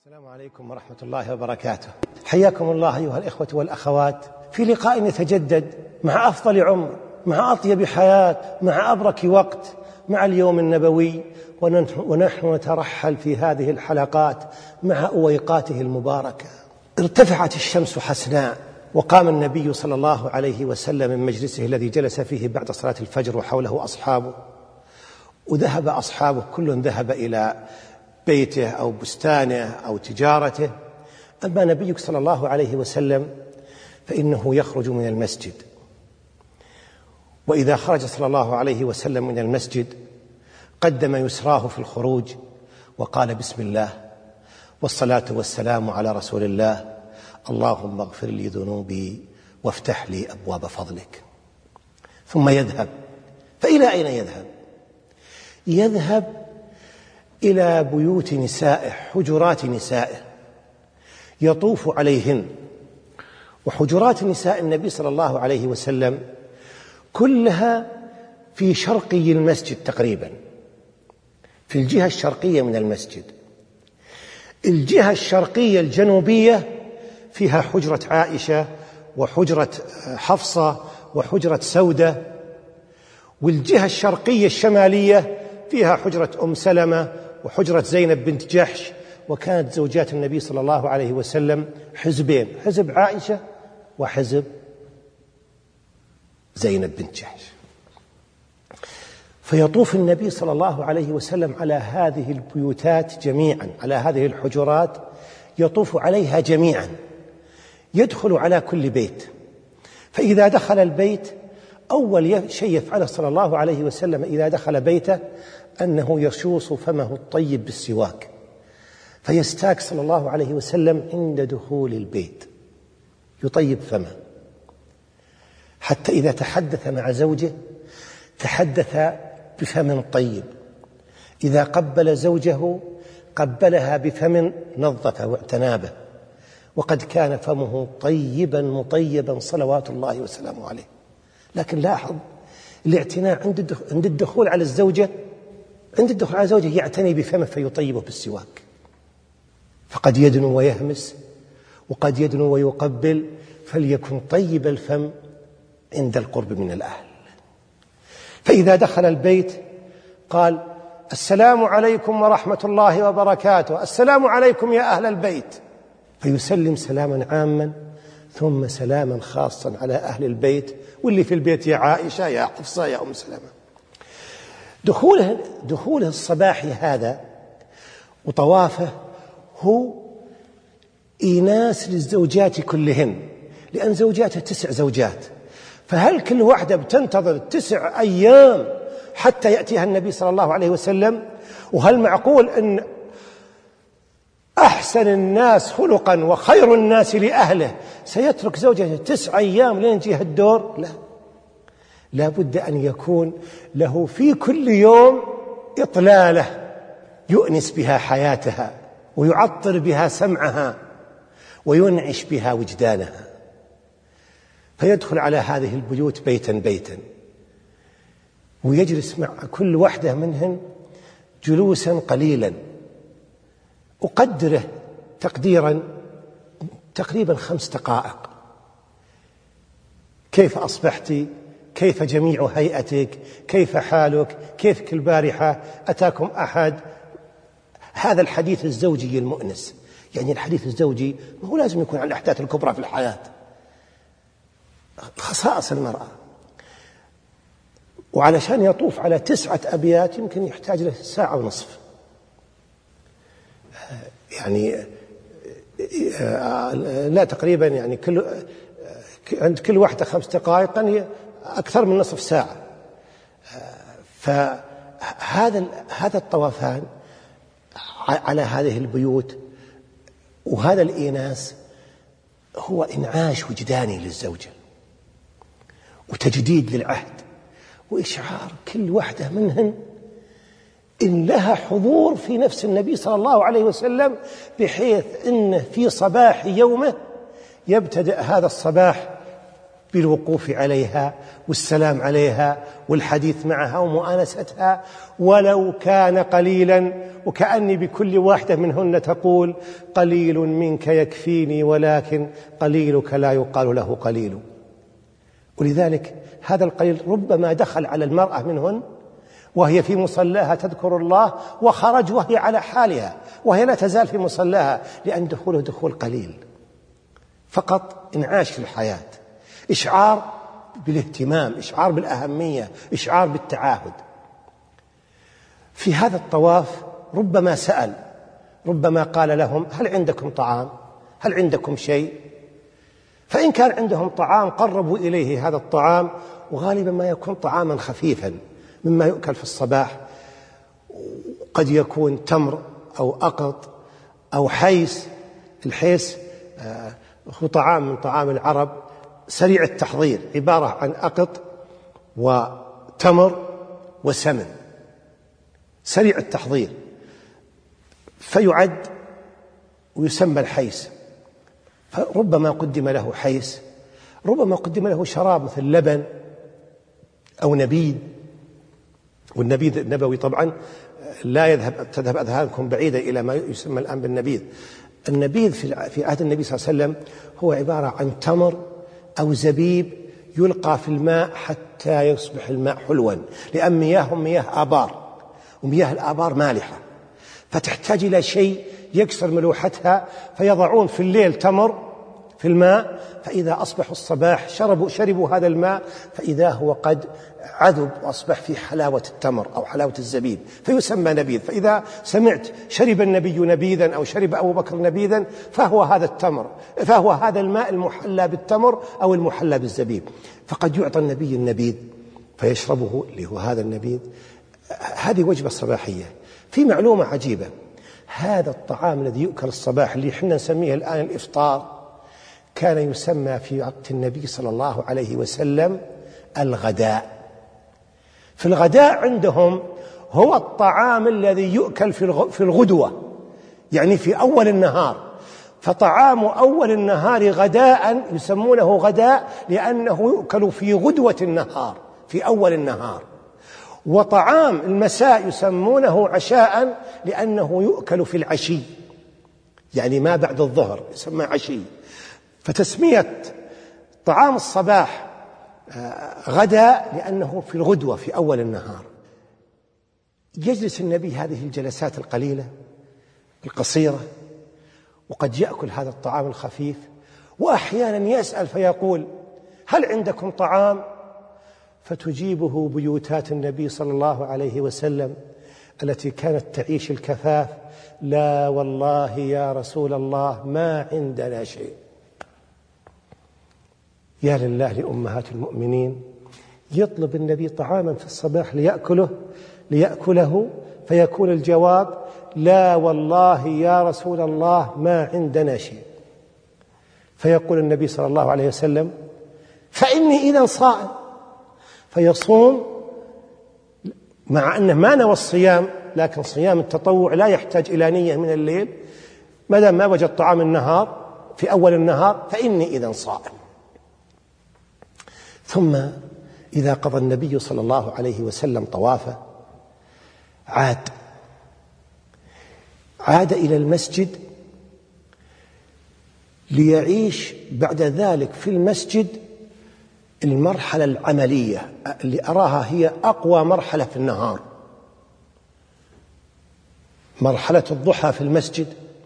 السلام عليكم ورحمة الله وبركاته. حياكم الله أيها الإخوة والأخوات في لقاء يتجدد مع أفضل عمر، مع أطيب حياة، مع أبرك وقت، مع اليوم النبوي، ونحن نترحل في هذه الحلقات مع أويقاته المباركة. ارتفعت الشمس حسناء، وقام النبي صلى الله عليه وسلم من مجلسه الذي جلس فيه بعد صلاة الفجر وحوله أصحابه، وذهب أصحابه كل ذهب إلى بيته أو بستانه أو تجارته. أما نبيك صلى الله عليه وسلم فإنه يخرج من المسجد، وإذا خرج صلى الله عليه وسلم من المسجد قدم يسراه في الخروج وقال: بسم الله والصلاة والسلام على رسول الله، اللهم اغفر لي ذنوبي وافتح لي أبواب فضلك. ثم يذهب. فإلى أين يذهب؟ يذهب إلى بيوت نسائه، حجرات نسائه، يطوف عليهن. وحجرات نساء النبي صلى الله عليه وسلم كلها في شرقي المسجد تقريبا، في الجهة الشرقية من المسجد. الجهة الشرقية الجنوبية فيها حجرة عائشة وحجرة حفصة وحجرة سودة، والجهة الشرقية الشمالية فيها حجرة أم سلمة وحجرة زينب بنت جحش. وكانت زوجات النبي صلى الله عليه وسلم حزبين، حزب عائشة وحزب زينب بنت جحش. فيطوف النبي صلى الله عليه وسلم على هذه البيوتات جميعا، على هذه الحجرات يطوف عليها جميعا، يدخل على كل بيت. فإذا دخل البيت أول شيء يفعله صلى الله عليه وسلم إذا دخل بيته أنه يشوص فمه الطيب بالسواك، فيستاك صلى الله عليه وسلم عند دخول البيت يطيب فمه، حتى إذا تحدث مع زوجه تحدث بفم طيب، إذا قبل زوجه قبلها بفم نظف واعتنى به، وقد كان فمه طيبا مطيبا صلوات الله وسلامه عليه. لكن لاحظ الاعتناء عند الدخول على الزوجة، عند الدخول على زوجه يعتني بفمه فيطيبه بالسواك. فقد يدنو ويهمس وقد يدنو ويقبل، فليكن طيب الفم عند القرب من الأهل. فإذا دخل البيت قال: السلام عليكم ورحمة الله وبركاته، السلام عليكم يا أهل البيت، فيسلم سلاما عاما ثم سلاما خاصا على أهل البيت، واللي في البيت يا عائشة يا حفصة يا أم سلمة. دخوله الصباحي هذا وطوافه هو إيناس للزوجات كلهن، لأن زوجاته 9 زوجات، فهل كل واحدة بتنتظر 9 أيام حتى يأتيها النبي صلى الله عليه وسلم؟ وهل معقول أن أحسن الناس خلقا وخير الناس لأهله سيترك زوجته 9 أيام لين يجيها الدور؟ لا بد أن يكون له في كل يوم إطلالة يؤنس بها حياتها ويعطر بها سمعها وينعش بها وجدانها. فيدخل على هذه البيوت بيتا بيتا، ويجلس مع كل واحدة منهن جلوسا قليلا، أقدره تقريبا 5 دقائق. كيف أصبحت؟ كيف جميع هيئتك؟ كيف حالك؟ كيفك البارحة؟ أتاكم أحد؟ هذا الحديث الزوجي المؤنس. يعني الحديث الزوجي ما هو لازم يكون عن الأحداث الكبرى في الحياة، خصائص المرأة. وعلشان يطوف على 9 أبيات يمكن يحتاج له 1.5 ساعة. يعني لا تقريبا، يعني عند كل واحدة 5 دقائق، يعني أكثر من نصف ساعة. فهذا الطوفان على هذه البيوت وهذا الإيناس هو إنعاش وجداني للزوجة وتجديد للعهد وإشعار كل واحدة منهن إن لها حضور في نفس النبي صلى الله عليه وسلم، بحيث إن في صباح يومه يبتدأ هذا الصباح بالوقوف عليها والسلام عليها والحديث معها ومؤانستها ولو كان قليلا، وكأني بكل واحدة منهن تقول: قليل منك يكفيني ولكن قليلك لا يقال له قليل. ولذلك هذا القليل ربما دخل على المرأة منهن وهي في مصلاها تذكر الله، وخرج وهي على حالها وهي لا تزال في مصلاها، لأن دخوله دخول قليل، فقط انعاش في الحياة، إشعار بالاهتمام، إشعار بالأهمية، إشعار بالتعاهد. في هذا الطواف ربما سأل، ربما قال لهم: هل عندكم طعام؟ هل عندكم شيء؟ فإن كان عندهم طعام قربوا إليه هذا الطعام، وغالبا ما يكون طعاما خفيفا مما يؤكل في الصباح، قد يكون تمر أو أقط أو حيس. الحيس هو طعام من طعام العرب سريع التحضير، عبارة عن أقط وتمر وسمن، سريع التحضير، فيعد ويسمى الحيس. فربما قدم له حيس، ربما قدم له شراب مثل لبن أو نبيذ. والنبيذ النبوي طبعا لا تذهب أذهانكم بعيدة إلى ما يسمى الآن بالنبيذ. النبيذ في عهد النبي صلى الله عليه وسلم هو عبارة عن تمر أو زبيب يلقى في الماء حتى يصبح الماء حلوا، لأن مياههم مياه آبار، ومياه الآبار مالحة، فتحتاج إلى شيء يكسر ملوحتها، فيضعون في الليل تمر في الماء، فإذا أصبحوا الصباح شربوا هذا الماء، فإذا هو قد عذب وأصبح في حلاوة التمر أو حلاوة الزبيب، فيسمى نبيذ. فإذا سمعت شرب النبي نبيذا أو شرب أبو بكر نبيذا، فهو هذا التمر، فهو هذا الماء المحلى بالتمر أو المحلى بالزبيب. فقد يعطى النبي النبيذ فيشربه، اللي هو هذا النبيذ. هذه وجبة صباحية. في معلومة عجيبة: هذا الطعام الذي يؤكل الصباح اللي احنا نسميه الآن الإفطار، كان يسمى في وقت النبي صلى الله عليه وسلم الغداء. في الغداء عندهم هو الطعام الذي يؤكل في الغدوة، يعني في أول النهار. فطعام أول النهار غداء يسمونه غداء لأنه يؤكل في غدوة النهار، في أول النهار. وطعام المساء يسمونه عشاء لأنه يؤكل في العشي، يعني ما بعد الظهر يسمى عشي. فتسمية طعام الصباح غداء لأنه في الغدوة في أول النهار. يجلس النبي هذه الجلسات القليلة القصيرة، وقد يأكل هذا الطعام الخفيف، وأحيانا يسأل فيقول: هل عندكم طعام؟ فتجيبه بيوتات النبي صلى الله عليه وسلم التي كانت تعيش الكفاف: لا والله يا رسول الله ما عندنا شيء. يا لله لأمهات المؤمنين، يطلب النبي طعاما في الصباح ليأكله فيكون الجواب: لا والله يا رسول الله ما عندنا شيء. فيقول النبي صلى الله عليه وسلم: فإني إذا صائم. فيصوم، مع أنه ما نوى الصيام، لكن صيام التطوع لا يحتاج إلى نية من الليل، ما دام ما وجد طعام النهار في أول النهار، فإني إذا صائم. ثم إذا قضى النبي صلى الله عليه وسلم طوافه عاد إلى المسجد ليعيش بعد ذلك في المسجد المرحلة العملية اللي أراها هي أقوى مرحلة في النهار، مرحلة الضحى في المسجد.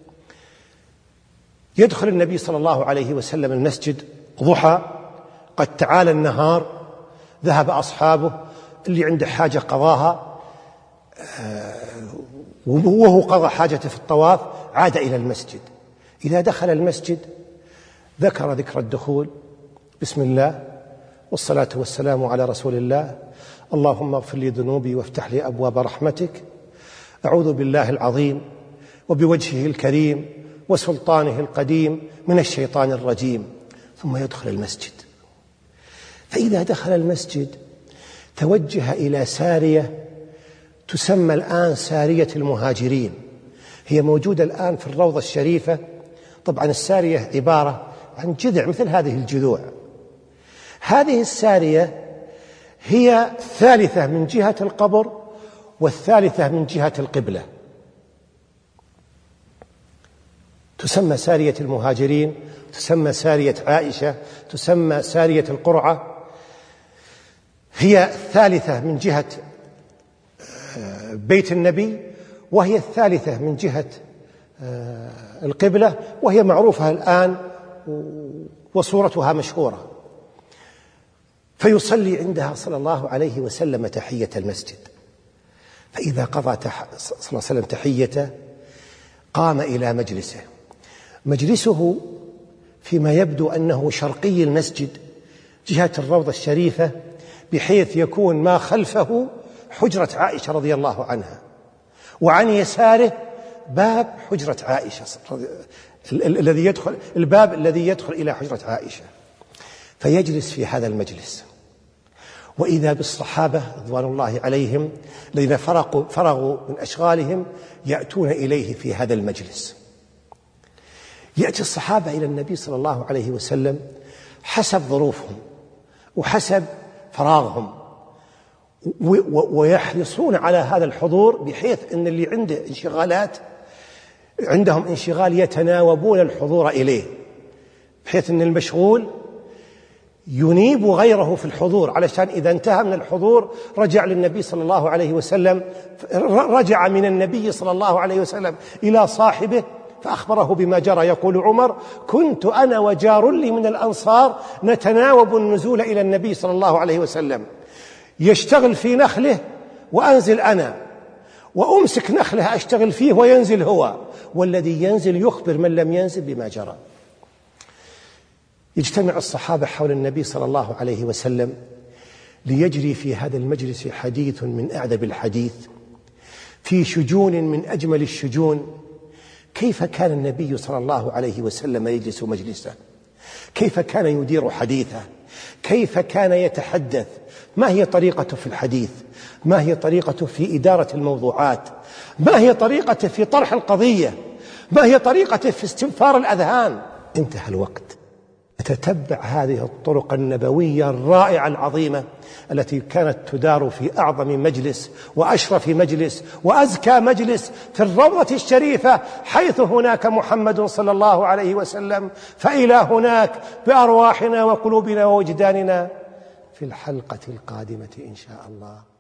يدخل النبي صلى الله عليه وسلم المسجد ضحى، قد تعالى النهار، ذهب أصحابه، اللي عنده حاجة قضاها، وهو قضى حاجته في الطواف عاد إلى المسجد. إذا دخل المسجد ذكر ذكر الدخول: بسم الله والصلاة والسلام على رسول الله، اللهم اغفر لي ذنوبي وافتح لي أبواب رحمتك، أعوذ بالله العظيم وبوجهه الكريم وسلطانه القديم من الشيطان الرجيم. ثم يدخل المسجد. فإذا دخل المسجد توجه إلى سارية تسمى الآن سارية المهاجرين، هي موجودة الآن في الروضة الشريفة. طبعا السارية عبارة عن جذع مثل هذه الجذوع، هذه السارية هي الثالثة من جهة القبر والثالثة من جهة القبلة، تسمى سارية المهاجرين، تسمى سارية عائشة، تسمى سارية القرعة. هي الثالثة من جهة بيت النبي، وهي الثالثة من جهة القبلة، وهي معروفة الآن وصورتها مشهورة. فيصلي عندها صلى الله عليه وسلم تحية المسجد، فإذا قضى صلى الله عليه وسلم تحيته قام إلى مجلسه. مجلسه فيما يبدو أنه شرقي المسجد جهة الروضة الشريفة، بحيث يكون ما خلفه حجرة عائشة رضي الله عنها، وعن يساره باب حجرة عائشة الباب الذي يدخل إلى حجرة عائشة. فيجلس في هذا المجلس، وإذا بالصحابة رضوان الله عليهم الذين فرغوا من أشغالهم يأتون إليه في هذا المجلس. يأتي الصحابة إلى النبي صلى الله عليه وسلم حسب ظروفهم وحسب فراغهم، ويحرصون على هذا الحضور، بحيث أن اللي عنده انشغالات عندهم انشغال يتناوبون الحضور إليه، بحيث أن المشغول ينيب غيره في الحضور، علشان إذا انتهى من الحضور رجع للنبي صلى الله عليه وسلم، رجع من النبي صلى الله عليه وسلم إلى صاحبه فأخبره بما جرى. يقول عمر: كنت أنا وجار لي من الأنصار نتناوب النزول إلى النبي صلى الله عليه وسلم، يشتغل في نخله وأنزل أنا، وأمسك نخله أشتغل فيه وينزل هو، والذي ينزل يخبر من لم ينزل بما جرى. يجتمع الصحابة حول النبي صلى الله عليه وسلم ليجري في هذا المجلس حديث من أعذب الحديث، في شجون من أجمل الشجون. كيف كان النبي صلى الله عليه وسلم يجلس مجلسه، كيف كان يدير حديثه، كيف كان يتحدث، ما هي طريقته في الحديث، ما هي طريقته في إدارة الموضوعات، ما هي طريقته في طرح القضية، ما هي طريقته في استنفار الأذهان. انتهى الوقت. نتتبع هذه الطرق النبوية الرائعة العظيمة التي كانت تدار في أعظم مجلس وأشرف مجلس وأزكى مجلس في الروضة الشريفة، حيث هناك محمد صلى الله عليه وسلم. فإلى هناك بأرواحنا وقلوبنا ووجداننا في الحلقة القادمة إن شاء الله.